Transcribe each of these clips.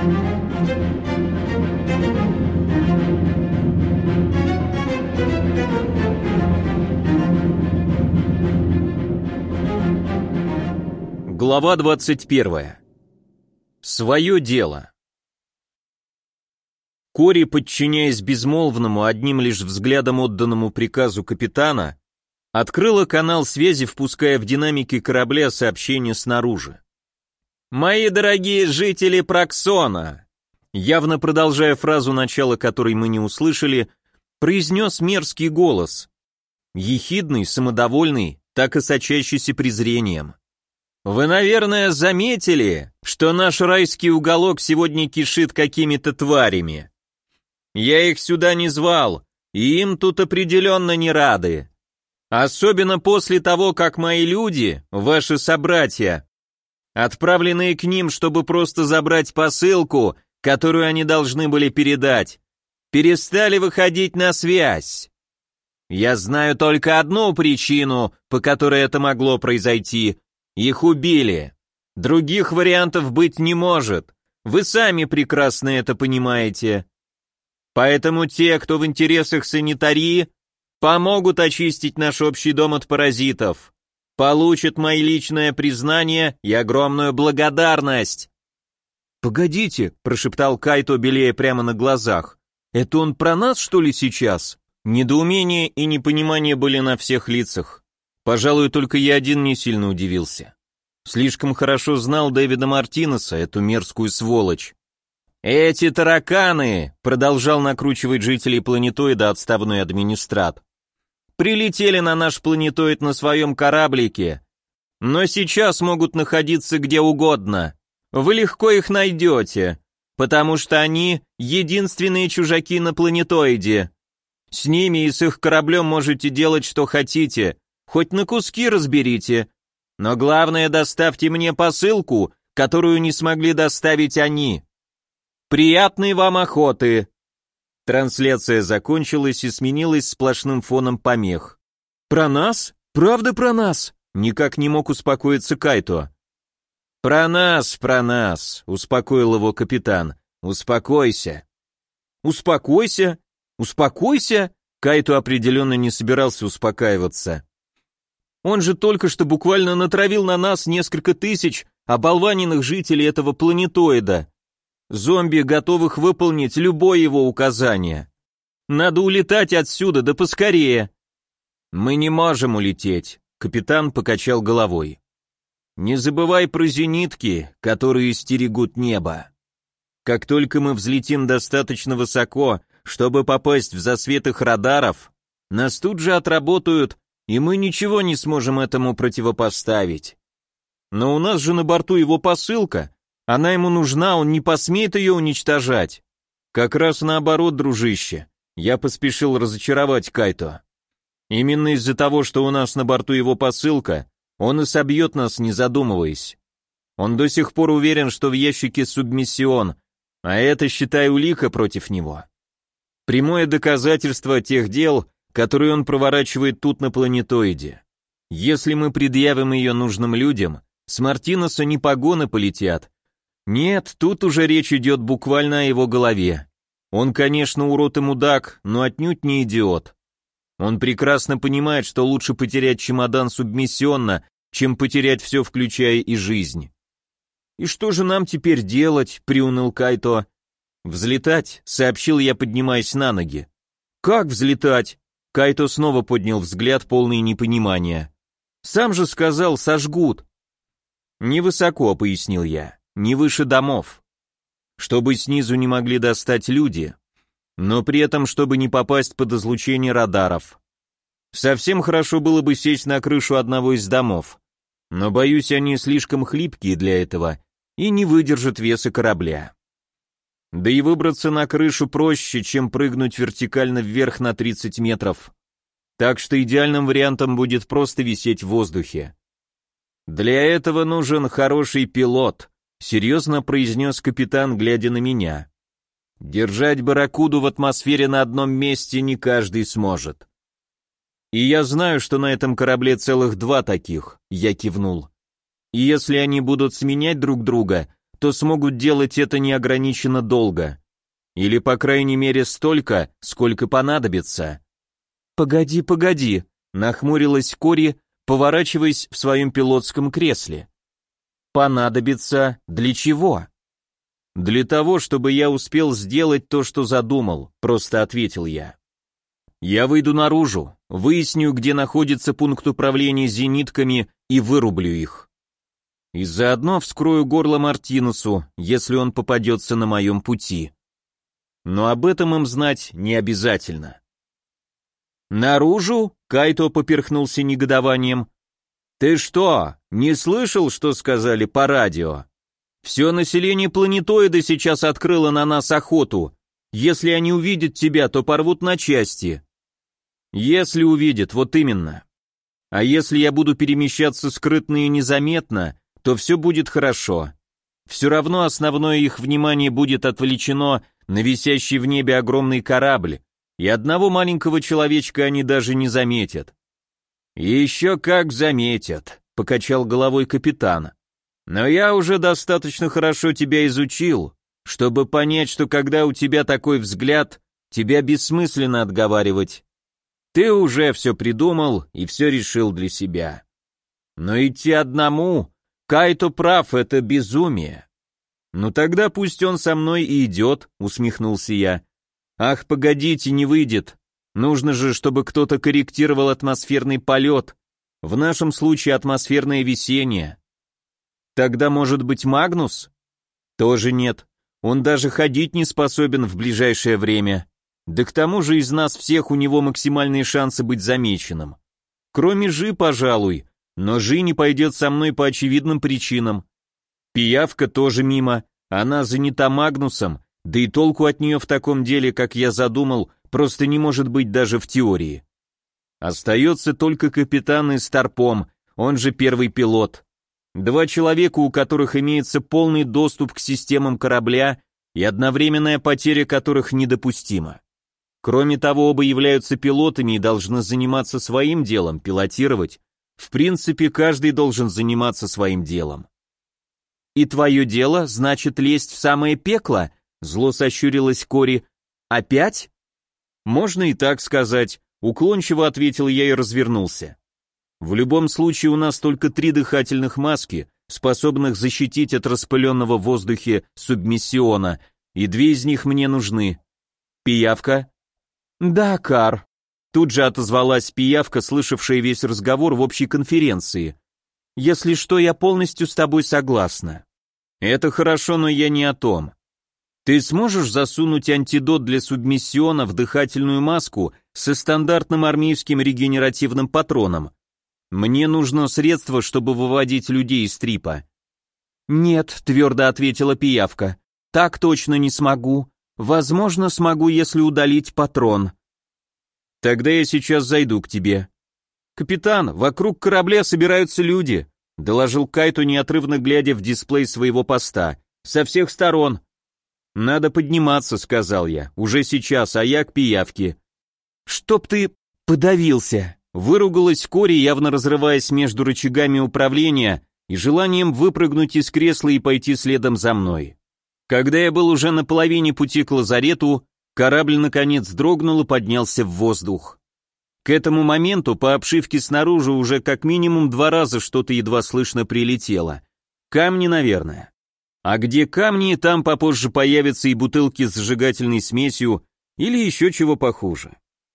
Глава 21. Свое дело. Кори, подчиняясь безмолвному, одним лишь взглядом отданному приказу капитана, открыла канал связи, впуская в динамики корабля сообщение снаружи. «Мои дорогие жители Проксона!» Явно продолжая фразу, начала которой мы не услышали, произнес мерзкий голос. Ехидный, самодовольный, так и сочащийся презрением. «Вы, наверное, заметили, что наш райский уголок сегодня кишит какими-то тварями. Я их сюда не звал, и им тут определенно не рады. Особенно после того, как мои люди, ваши собратья, отправленные к ним, чтобы просто забрать посылку, которую они должны были передать, перестали выходить на связь. Я знаю только одну причину, по которой это могло произойти. Их убили. Других вариантов быть не может. Вы сами прекрасно это понимаете. Поэтому те, кто в интересах санитарии, помогут очистить наш общий дом от паразитов, получат мои личное признание и огромную благодарность». «Погодите», — прошептал Кайто, белея прямо на глазах. «Это он про нас, что ли, сейчас?» Недоумение и непонимание были на всех лицах. Пожалуй, только я один не сильно удивился. Слишком хорошо знал Дэвида Мартинеса, эту мерзкую сволочь. «Эти тараканы», — продолжал накручивать жителей планетоида отставной администрат, «прилетели на наш планетоид на своем кораблике, но сейчас могут находиться где угодно. Вы легко их найдете, потому что они единственные чужаки на планетоиде. С ними и с их кораблем можете делать, что хотите, хоть на куски разберите, но главное, доставьте мне посылку, которую не смогли доставить они. Приятной вам охоты!» Трансляция закончилась и сменилась сплошным фоном помех. «Про нас? Правда про нас?» Никак не мог успокоиться Кайто. «Про нас», — успокоил его капитан. «Успокойся». «Успокойся? Успокойся?» Кайто определенно не собирался успокаиваться. Он же только что буквально натравил на нас несколько тысяч оболваненных жителей этого планетоида. Зомби, готовых выполнить любое его указание. Надо улетать отсюда, да поскорее. «Мы не можем улететь», — капитан покачал головой. «Не забывай про зенитки, которые стерегут небо. Как только мы взлетим достаточно высоко, чтобы попасть в засвет их радаров, нас тут же отработают, и мы ничего не сможем этому противопоставить. Но у нас же на борту его посылка, она ему нужна, он не посмеет ее уничтожать». «Как раз наоборот, дружище», — я поспешил разочаровать Кайто. «Именно из-за того, что у нас на борту его посылка, он и собьет нас, не задумываясь. Он до сих пор уверен, что в ящике субмиссион, а это, считай, улика против него. Прямое доказательство тех дел, которые он проворачивает тут на планетоиде. Если мы предъявим ее нужным людям, с Мартинеса не погоны полетят. Нет, тут уже речь идет буквально о его голове. Он, конечно, урод и мудак, но отнюдь не идиот. Он прекрасно понимает, что лучше потерять чемодан субмиссионно, чем потерять все, включая и жизнь». «И что же нам теперь делать?» — приуныл Кайто. «Взлетать», — сообщил я, поднимаясь на ноги. «Как взлетать?» Кайто снова поднял взгляд, полный непонимания. «Сам же сказал, сожгут». «Невысоко», — пояснил я, — «не выше домов. Чтобы снизу не могли достать люди, но при этом, чтобы не попасть под излучение радаров. Совсем хорошо было бы сесть на крышу одного из домов, но, боюсь, они слишком хлипкие для этого и не выдержат веса корабля. Да и выбраться на крышу проще, чем прыгнуть вертикально вверх на 30 метров. Так что идеальным вариантом будет просто висеть в воздухе. Для этого нужен хороший пилот», — серьезно произнес капитан, глядя на меня. «Держать барракуду в атмосфере на одном месте не каждый сможет». «И я знаю, что на этом корабле целых 2 таких», — я кивнул. «И если они будут сменять друг друга, что смогут делать это неограниченно долго. Или, по крайней мере, столько, сколько понадобится. «Погоди, погоди», — нахмурилась Кори, поворачиваясь в своем пилотском кресле. «Понадобится для чего?» «Для того, чтобы я успел сделать то, что задумал», — просто ответил я. «Я выйду наружу, выясню, где находится пункт управления зенитками и вырублю их. И заодно вскрою горло Мартинусу, если он попадется на моем пути. Но об этом им знать не обязательно». «Наружу?» — Кайто поперхнулся негодованием. «Ты что, не слышал, что сказали по радио? Все население планетоида сейчас открыло на нас охоту. Если они увидят тебя, то порвут на части». «Если увидят, вот именно. А если я буду перемещаться скрытно и незаметно, то все будет хорошо. Все равно основное их внимание будет отвлечено на висящий в небе огромный корабль, и одного маленького человечка они даже не заметят». «Еще как заметят», — покачал головой капитан. «Но я уже достаточно хорошо тебя изучил, чтобы понять, что когда у тебя такой взгляд, тебя бессмысленно отговаривать. Ты уже все придумал и все решил для себя. Но идти одному, Кайто прав, это безумие». «Ну тогда пусть он со мной и идет», — усмехнулся я. «Ах, погодите, не выйдет. Нужно же, чтобы кто-то корректировал атмосферный полет. В нашем случае атмосферное висение». «Тогда, может быть, Магнус?» «Тоже нет. Он даже ходить не способен в ближайшее время. Да к тому же из нас всех у него максимальные шансы быть замеченным. Кроме Жи, пожалуй, но Жи не пойдет со мной по очевидным причинам. Пиявка тоже мимо, она занята Магнусом, да и толку от нее в таком деле, как я задумал, просто не может быть даже в теории. Остается только капитан и Старпом, он же первый пилот. Два человека, у которых имеется полный доступ к системам корабля и одновременная потеря которых недопустима. Кроме того, оба являются пилотами и должны заниматься своим делом, пилотировать. В принципе, каждый должен заниматься своим делом. «И твое дело, значит, лезть в самое пекло?» — зло сощурилась Кори. «Опять?» «Можно и так сказать», — уклончиво ответил я и развернулся. «В любом случае у нас только 3 дыхательных маски, способных защитить от распыленного в воздухе субмиссиона, и 2 из них мне нужны. Пиявка?» «Да, Кар», — тут же отозвалась Пиявка, слышавшая весь разговор в общей конференции. «Если что, я полностью с тобой согласна». «Это хорошо, но я не о том. Ты сможешь засунуть антидот для субмиссиона в дыхательную маску со стандартным армейским регенеративным патроном? Мне нужно средство, чтобы выводить людей из трипа». «Нет», — твердо ответила Пиявка, — «так точно не смогу. Возможно, смогу, если удалить патрон». «Тогда я сейчас зайду к тебе». «Капитан, вокруг корабля собираются люди», — доложил Кайто, неотрывно глядя в дисплей своего поста. «Со всех сторон». «Надо подниматься», — сказал я, — «уже сейчас, а я к Пиявке». «Чтоб ты подавился», — выругалась Кори, явно разрываясь между рычагами управления и желанием выпрыгнуть из кресла и пойти следом за мной. Когда я был уже на половине пути к лазарету, корабль наконец дрогнул и поднялся в воздух. К этому моменту по обшивке снаружи уже как минимум 2 раза что-то едва слышно прилетело. Камни, наверное. А где камни, там попозже появятся и бутылки с зажигательной смесью или еще чего похуже.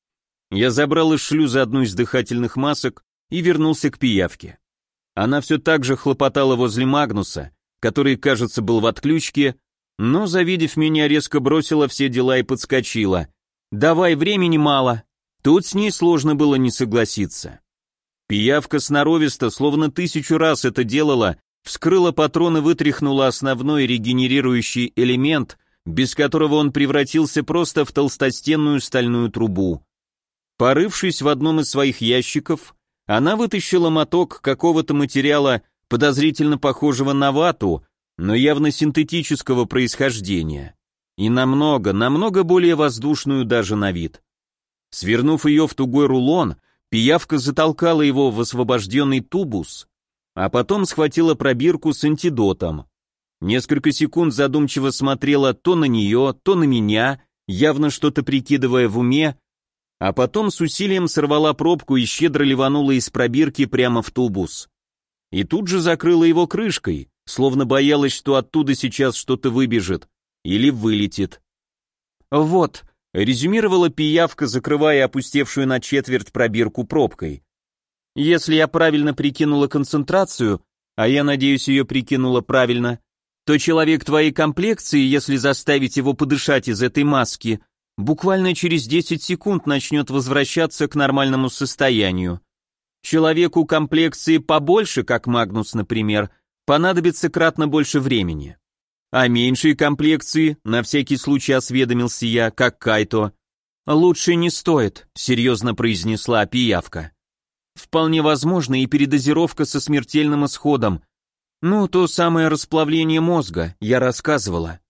Я забрал из шлюза одну из дыхательных масок и вернулся к Пиявке. Она все так же хлопотала возле Магнуса, который, кажется, был в отключке, но, завидев меня, резко бросила все дела и подскочила. «Давай, времени мало». Тут с ней сложно было не согласиться. Пиявка сноровисто, словно 1000 раз это делала, вскрыла патрон и вытряхнула основной регенерирующий элемент, без которого он превратился просто в толстостенную стальную трубу. Порывшись в одном из своих ящиков, она вытащила моток какого-то материала, подозрительно похожего на вату, но явно синтетического происхождения, и намного более воздушную даже на вид. Свернув ее в тугой рулон, Пиявка затолкала его в освобожденный тубус, а потом схватила пробирку с антидотом. Несколько секунд задумчиво смотрела то на нее, то на меня, явно что-то прикидывая в уме, а потом с усилием сорвала пробку и щедро ливанула из пробирки прямо в тубус. И тут же закрыла его крышкой, словно боялась, что оттуда сейчас что-то выбежит или вылетит. «Вот», — резюмировала пиявка, закрывая опустевшую на четверть пробирку пробкой. «Если я правильно прикинула концентрацию, а я надеюсь, ее прикинула правильно, то человек твоей комплекции, если заставить его подышать из этой маски, буквально через 10 секунд начнет возвращаться к нормальному состоянию. Человеку комплекции побольше, как Магнус, например, понадобится кратно больше времени. А меньшей комплекции, на всякий случай осведомился я, как Кайто, лучше не стоит, серьезно произнесла пиявка. Вполне возможно и передозировка со смертельным исходом. Ну, то самое расплавление мозга, я рассказывала.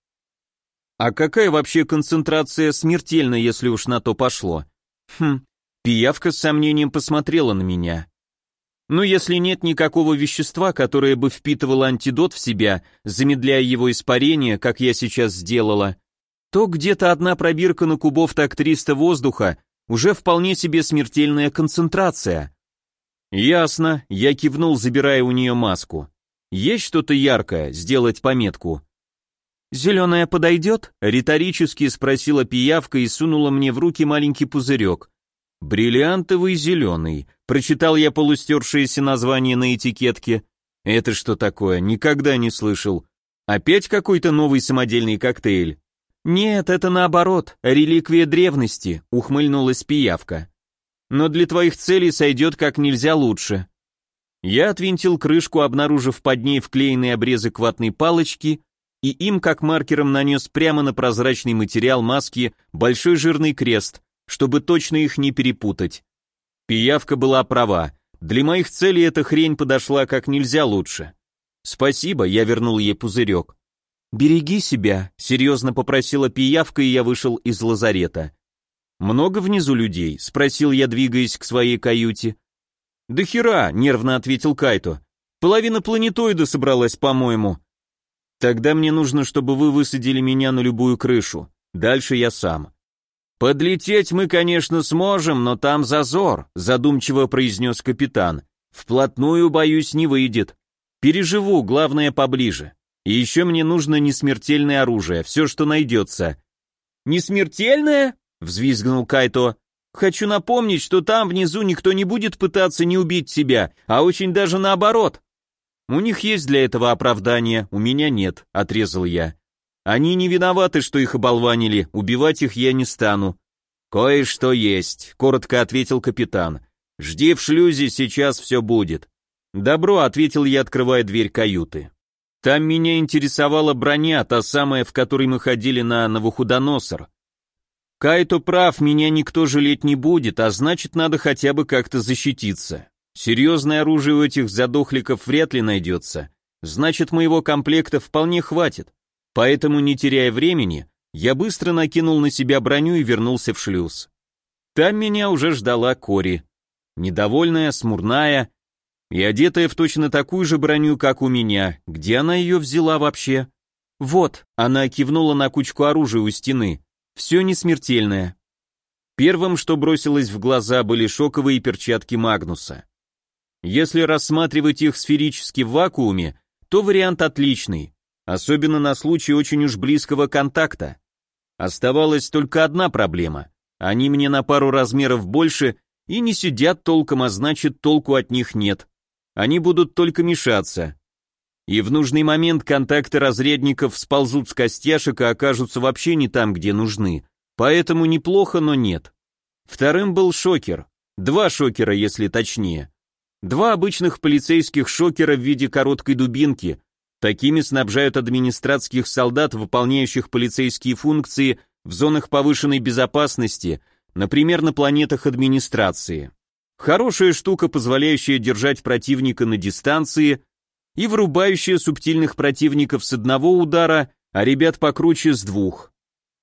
А какая вообще концентрация смертельна, если уж на то пошло? Пиявка с сомнением посмотрела на меня. Ну, если нет никакого вещества, которое бы впитывало антидот в себя, замедляя его испарение, как я сейчас сделала, то где-то одна пробирка на кубов так 300 воздуха уже вполне себе смертельная концентрация. Ясно, я кивнул, забирая у нее маску. Есть что-то яркое, сделать пометку. «Зеленая подойдет?» — риторически спросила пиявка и сунула мне в руки маленький пузырек. «Бриллиантовый зеленый», — прочитал я полустершееся название на этикетке. «Это что такое? Никогда не слышал. Опять какой-то новый самодельный коктейль?» «Нет, это наоборот, реликвия древности», — ухмыльнулась пиявка. «Но для твоих целей сойдет как нельзя лучше». Я отвинтил крышку, обнаружив под ней вклеенный обрезок ватной палочки, и им как маркером нанес прямо на прозрачный материал маски большой жирный крест, чтобы точно их не перепутать. Пиявка была права, для моих целей эта хрень подошла как нельзя лучше. «Спасибо», я вернул ей пузырек. «Береги себя», — серьезно попросила пиявка, и я вышел из лазарета. «Много внизу людей?» — спросил я, двигаясь к своей каюте. «Да хера», — нервно ответил Кайто. «Половина планетоида собралась, по-моему». «Тогда мне нужно, чтобы вы высадили меня на любую крышу. Дальше я сам». «Подлететь мы, конечно, сможем, но там зазор», — задумчиво произнес капитан. «Вплотную, боюсь, не выйдет. Переживу, главное, поближе. И еще мне нужно несмертельное оружие, все, что найдется». «Несмертельное?» — взвизгнул Кайто. «Хочу напомнить, что там внизу никто не будет пытаться не убить тебя, а очень даже наоборот». «У них есть для этого оправдание, у меня нет», — отрезал я. «Они не виноваты, что их оболванили, убивать их я не стану». «Кое-что есть», — коротко ответил капитан. «Жди в шлюзе, сейчас все будет». «Добро», — ответил я, открывая дверь каюты. Там меня интересовала броня, та самая, в которой мы ходили на Навуходоносор. Кайто прав, меня никто жалеть не будет, а значит, надо хотя бы как-то защититься. Серьезное оружие у этих задохликов вряд ли найдется. Значит, моего комплекта вполне хватит. Поэтому, не теряя времени, я быстро накинул на себя броню и вернулся в шлюз. Там меня уже ждала Кори. Недовольная, смурная и одетая в точно такую же броню, как у меня. Где она ее взяла вообще? Вот, она кивнула на кучку оружия у стены. Все несмертельное. Первым, что бросилось в глаза, были шоковые перчатки Магнуса. Если рассматривать их сферически в вакууме, то вариант отличный, особенно на случай очень уж близкого контакта. Оставалась только одна проблема. Они мне на пару размеров больше и не сидят толком, а значит, толку от них нет. Они будут только мешаться. И в нужный момент контакты разрядников сползут с костяшек и окажутся вообще не там, где нужны. Поэтому неплохо, но нет. Вторым был шокер. 2 шокера, если точнее. 2 обычных полицейских шокера в виде короткой дубинки. Такими снабжают администратских солдат, выполняющих полицейские функции в зонах повышенной безопасности, например, на планетах администрации. Хорошая штука, позволяющая держать противника на дистанции и вырубающая субтильных противников с одного удара, а ребят покруче с 2.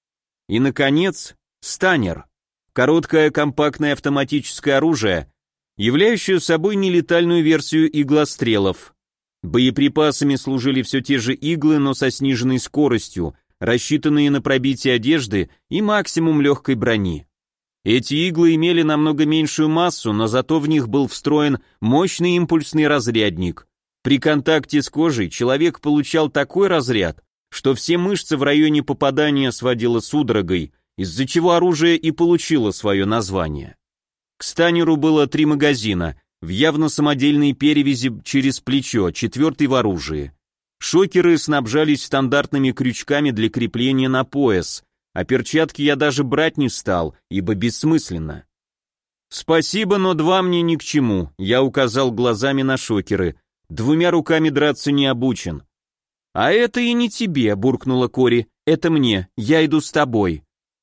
И, наконец, станер. Короткое компактное автоматическое оружие, являющее собой нелетальную версию иглострелов. Боеприпасами служили все те же иглы, но со сниженной скоростью, рассчитанные на пробитие одежды и максимум легкой брони. Эти иглы имели намного меньшую массу, но зато в них был встроен мощный импульсный разрядник. При контакте с кожей человек получал такой разряд, что все мышцы в районе попадания сводило судорогой, из-за чего оружие и получило свое название. К станеру было 3 магазина, в явно самодельной перевязи через плечо, 4-й в оружии. Шокеры снабжались стандартными крючками для крепления на пояс, а перчатки я даже брать не стал, ибо бессмысленно. «Спасибо, но 2 мне ни к чему», я указал глазами на шокеры. 2 руками драться не обучен. «А это и не тебе», буркнула Кори, «это мне, я иду с тобой».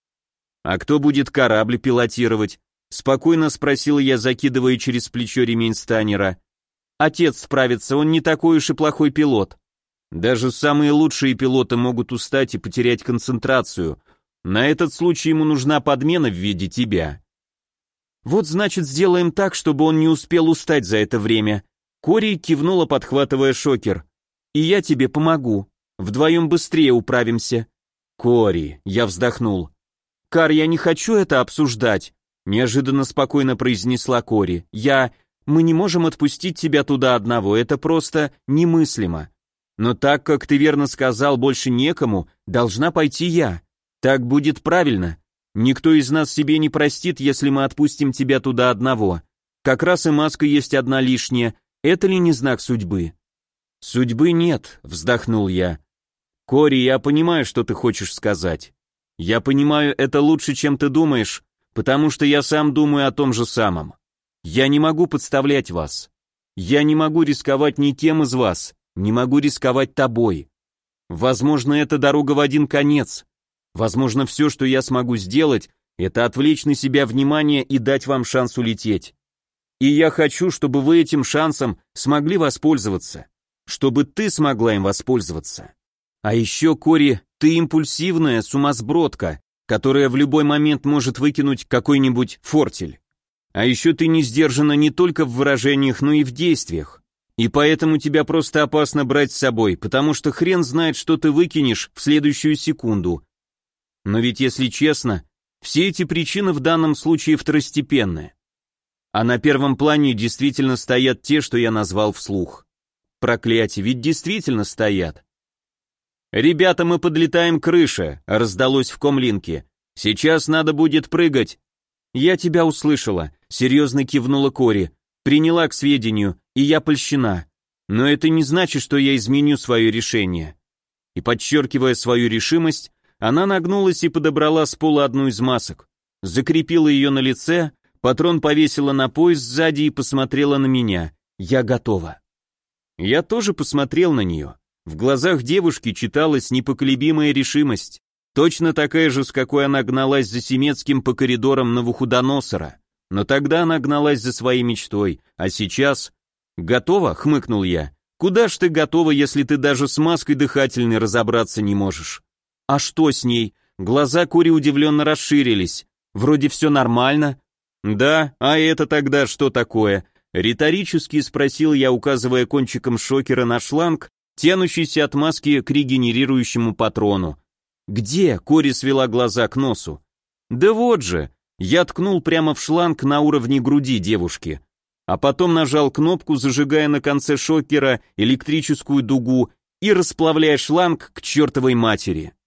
«А кто будет корабль пилотировать?» Спокойно спросил я, закидывая через плечо ремень станера. «Отец справится, он не такой уж и плохой пилот». «Даже самые лучшие пилоты могут устать и потерять концентрацию. На этот случай ему нужна подмена в виде тебя». «Вот значит, сделаем так, чтобы он не успел устать за это время». Кори кивнула, подхватывая шокер. «И я тебе помогу. Вдвоем быстрее управимся». «Кори», я вздохнул. «Кар, я не хочу это обсуждать», неожиданно спокойно произнесла Кори. Мы не можем отпустить тебя туда одного, это просто немыслимо. Но так, как ты верно сказал, больше некому, должна пойти я. Так будет правильно. Никто из нас себе не простит, если мы отпустим тебя туда одного. Как раз и маска есть одна лишняя. Это ли не знак судьбы?» «Судьбы нет», вздохнул я. «Кори, я понимаю, что ты хочешь сказать. Я понимаю это лучше, чем ты думаешь, потому что я сам думаю о том же самом. Я не могу подставлять вас. Я не могу рисковать никем из вас, не могу рисковать тобой. Возможно, это дорога в один конец. Возможно, все, что я смогу сделать, это отвлечь на себя внимание и дать вам шанс улететь. И я хочу, чтобы вы этим шансом смогли воспользоваться, чтобы ты смогла им воспользоваться. А еще, Кори, ты импульсивная сумасбродка, которая в любой момент может выкинуть какой-нибудь фортель. А еще ты не сдержана не только в выражениях, но и в действиях. И поэтому тебя просто опасно брать с собой, потому что хрен знает, что ты выкинешь в следующую секунду. Но ведь, если честно, все эти причины в данном случае второстепенные. А на первом плане действительно стоят те, что я назвал вслух. Проклятие, ведь действительно стоят. «Ребята, мы подлетаем к крыше», — раздалось в комлинке. «Сейчас надо будет прыгать». «Я тебя услышала», — серьезно кивнула Кори. «Приняла к сведению, и я польщена. Но это не значит, что я изменю свое решение». И подчеркивая свою решимость, она нагнулась и подобрала с пола одну из масок, закрепила ее на лице, патрон повесила на пояс сзади и посмотрела на меня. «Я готова». Я тоже посмотрел на нее. В глазах девушки читалась непоколебимая решимость, точно такая же, с какой она гналась за Семецким по коридорам Навуходоносора. Но тогда она гналась за своей мечтой, а сейчас... «Готова?» — хмыкнул я. «Куда ж ты готова, если ты даже с маской дыхательной разобраться не можешь?» «А что с ней?» Глаза Кори удивленно расширились. «Вроде все нормально». «Да, а это тогда что такое?» Риторически спросил я, указывая кончиком шокера на шланг, тянущийся от маски к регенерирующему патрону. «Где?» — Кори свела глаза к носу. «Да вот же!» Я ткнул прямо в шланг на уровне груди девушки, а потом нажал кнопку, зажигая на конце шокера электрическую дугу и расплавляя шланг к чертовой матери.